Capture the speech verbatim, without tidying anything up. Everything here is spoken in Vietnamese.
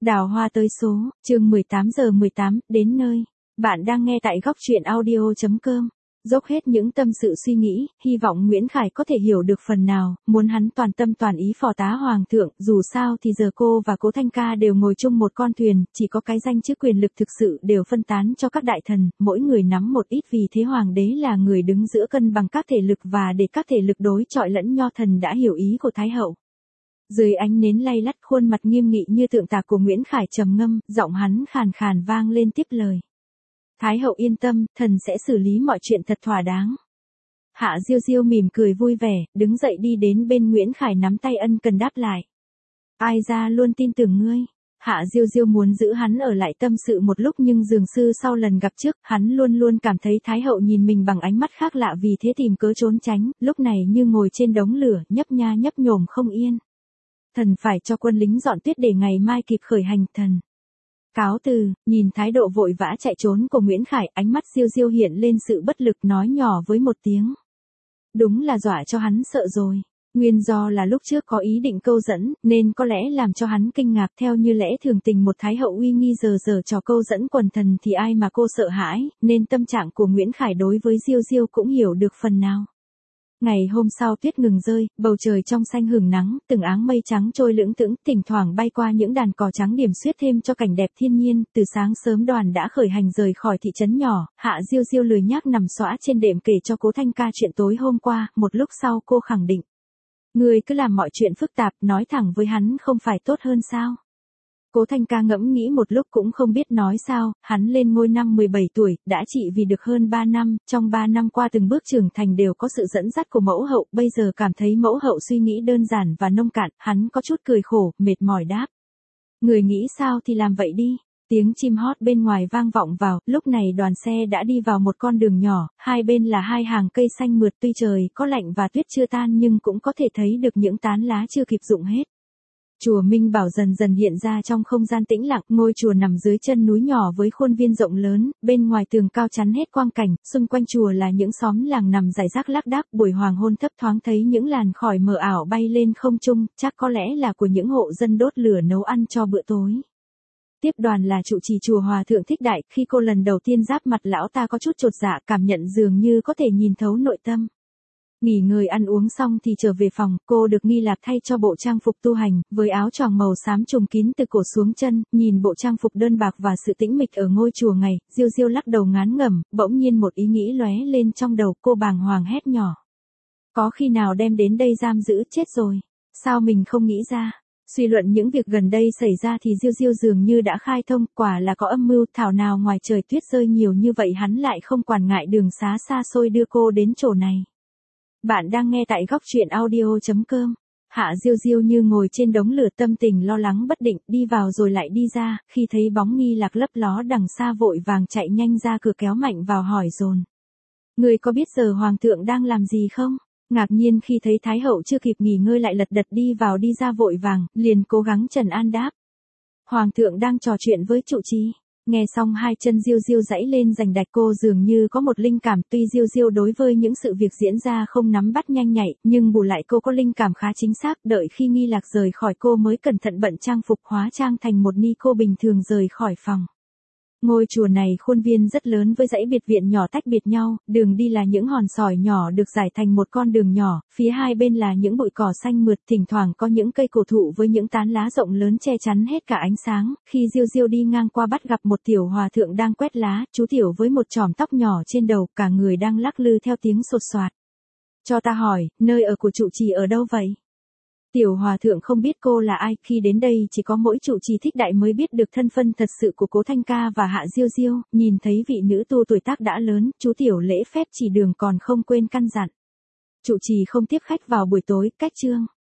Đào hoa tới số, chương mười tám giờ mười tám, đến nơi. Bạn đang nghe tại góc truyện audio chấm com. Dốc hết những tâm sự suy nghĩ, hy vọng Nguyễn Khải có thể hiểu được phần nào, muốn hắn toàn tâm toàn ý phò tá hoàng thượng, dù sao thì giờ cô và Cố Thanh Ca đều ngồi chung một con thuyền, chỉ có cái danh chứ quyền lực thực sự đều phân tán cho các đại thần, mỗi người nắm một ít, vì thế hoàng đế là người đứng giữa cân bằng các thể lực và để các thể lực đối chọi lẫn, nho thần đã hiểu ý của Thái hậu. Dưới ánh nến lay lắt, khuôn mặt nghiêm nghị như tượng tạc của Nguyễn Khải trầm ngâm, giọng hắn khàn khàn vang lên tiếp lời. Thái hậu yên tâm, thần sẽ xử lý mọi chuyện thật thỏa đáng. Hạ Diêu Diêu mỉm cười vui vẻ, đứng dậy đi đến bên Nguyễn Khải nắm tay ân cần đáp lại. Ai ra luôn tin tưởng ngươi. Hạ Diêu Diêu muốn giữ hắn ở lại tâm sự một lúc, nhưng dường sư sau lần gặp trước, hắn luôn luôn cảm thấy Thái hậu nhìn mình bằng ánh mắt khác lạ, vì thế tìm cớ trốn tránh, lúc này như ngồi trên đống lửa, nhấp nha nhấp nhổm không yên. Thần phải cho quân lính dọn tuyết để ngày mai kịp khởi hành. Thần cáo từ. Nhìn thái độ vội vã chạy trốn của Nguyễn Khải, ánh mắt Diêu Diêu hiện lên sự bất lực, nói nhỏ với một tiếng. Đúng là dọa cho hắn sợ rồi. Nguyên do là lúc trước có ý định câu dẫn, nên có lẽ làm cho hắn kinh ngạc. Theo như lẽ thường tình một thái hậu uy nghi giờ giờ trò câu dẫn quần thần thì ai mà cô sợ hãi, nên tâm trạng của Nguyễn Khải đối với Diêu Diêu cũng hiểu được phần nào. Ngày hôm sau tuyết ngừng rơi, bầu trời trong xanh hửng nắng, từng áng mây trắng trôi lững thững, thỉnh thoảng bay qua những đàn cò trắng điểm xuyết thêm cho cảnh đẹp thiên nhiên. Từ sáng sớm đoàn đã khởi hành rời khỏi thị trấn nhỏ, Hạ Diêu Diêu lười nhác nằm xõa trên đệm kể cho Cố Thanh Ca chuyện tối hôm qua, một lúc sau cô khẳng định. Người cứ làm mọi chuyện phức tạp, nói thẳng với hắn không phải tốt hơn sao? Cố Thanh Ca ngẫm nghĩ một lúc cũng không biết nói sao, hắn lên ngôi năm mười bảy tuổi, đã trị vì được hơn ba năm, trong ba năm qua từng bước trưởng thành đều có sự dẫn dắt của mẫu hậu, bây giờ cảm thấy mẫu hậu suy nghĩ đơn giản và nông cạn, hắn có chút cười khổ, mệt mỏi đáp. Người nghĩ sao thì làm vậy đi. Tiếng chim hót bên ngoài vang vọng vào, lúc này đoàn xe đã đi vào một con đường nhỏ, hai bên là hai hàng cây xanh mượt, tuy trời có lạnh và tuyết chưa tan nhưng cũng có thể thấy được những tán lá chưa kịp rụng hết. Chùa Minh Bảo dần dần hiện ra trong không gian tĩnh lặng, ngôi chùa nằm dưới chân núi nhỏ với khuôn viên rộng lớn, bên ngoài tường cao chắn hết quang cảnh, xung quanh chùa là những xóm làng nằm rải rác lác đác, buổi hoàng hôn thấp thoáng thấy những làn khói mờ ảo bay lên không trung, chắc có lẽ là của những hộ dân đốt lửa nấu ăn cho bữa tối. Tiếp đoàn là trụ trì chùa Hòa Thượng Thích Đại, khi cô lần đầu tiên giáp mặt lão ta có chút chột dạ, cảm nhận dường như có thể nhìn thấu nội tâm. Nghỉ ngơi ăn uống xong thì trở về phòng, cô được nghi lạc thay cho bộ trang phục tu hành, với áo choàng màu xám trùm kín từ cổ xuống chân, nhìn bộ trang phục đơn bạc và sự tĩnh mịch ở ngôi chùa ngày, Diêu Diêu lắc đầu ngán ngẩm, bỗng nhiên một ý nghĩ lóe lên trong đầu, cô bàng hoàng hét nhỏ. Có khi nào đem đến đây giam giữ, chết rồi, sao mình không nghĩ ra? Suy luận những việc gần đây xảy ra thì Diêu Diêu dường như đã khai thông, quả là có âm mưu, thảo nào ngoài trời tuyết rơi nhiều như vậy hắn lại không quản ngại đường xá xa xôi đưa cô đến chỗ này. Bạn đang nghe tại góc truyện audio chấm com. Hạ Diêu Diêu như ngồi trên đống lửa, tâm tình lo lắng bất định, đi vào rồi lại đi ra, khi thấy bóng nghi lạc lấp ló đằng xa vội vàng chạy nhanh ra cửa kéo mạnh vào hỏi dồn. Người có biết giờ hoàng thượng đang làm gì không? Ngạc nhiên khi thấy Thái hậu chưa kịp nghỉ ngơi lại lật đật đi vào đi ra vội vàng, liền cố gắng trấn an đáp. Hoàng thượng đang trò chuyện với trụ trì. Nghe xong hai chân Diêu Diêu giãy lên giành đạch, cô dường như có một linh cảm, tuy Diêu Diêu đối với những sự việc diễn ra không nắm bắt nhanh nhạy, nhưng bù lại cô có linh cảm khá chính xác, đợi khi nghi lạc rời khỏi cô mới cẩn thận bận trang phục hóa trang thành một ni cô bình thường rời khỏi phòng. Ngôi chùa này khuôn viên rất lớn với dãy biệt viện nhỏ tách biệt nhau, đường đi là những hòn sỏi nhỏ được rải thành một con đường nhỏ, phía hai bên là những bụi cỏ xanh mượt, thỉnh thoảng có những cây cổ thụ với những tán lá rộng lớn che chắn hết cả ánh sáng. Khi Diêu Diêu đi ngang qua bắt gặp một tiểu hòa thượng đang quét lá, chú tiểu với một chòm tóc nhỏ trên đầu, cả người đang lắc lư theo tiếng sột soạt. Cho ta hỏi, nơi ở của trụ trì ở đâu vậy? Tiểu hòa thượng không biết cô là ai, khi đến đây chỉ có mỗi trụ trì Thích Đại mới biết được thân phân thật sự của Cố Thanh Ca và Hạ Diêu Diêu, nhìn thấy vị nữ tu tuổi tác đã lớn, chú tiểu lễ phép chỉ đường còn không quên căn dặn. Trụ trì không tiếp khách vào buổi tối, cách trương.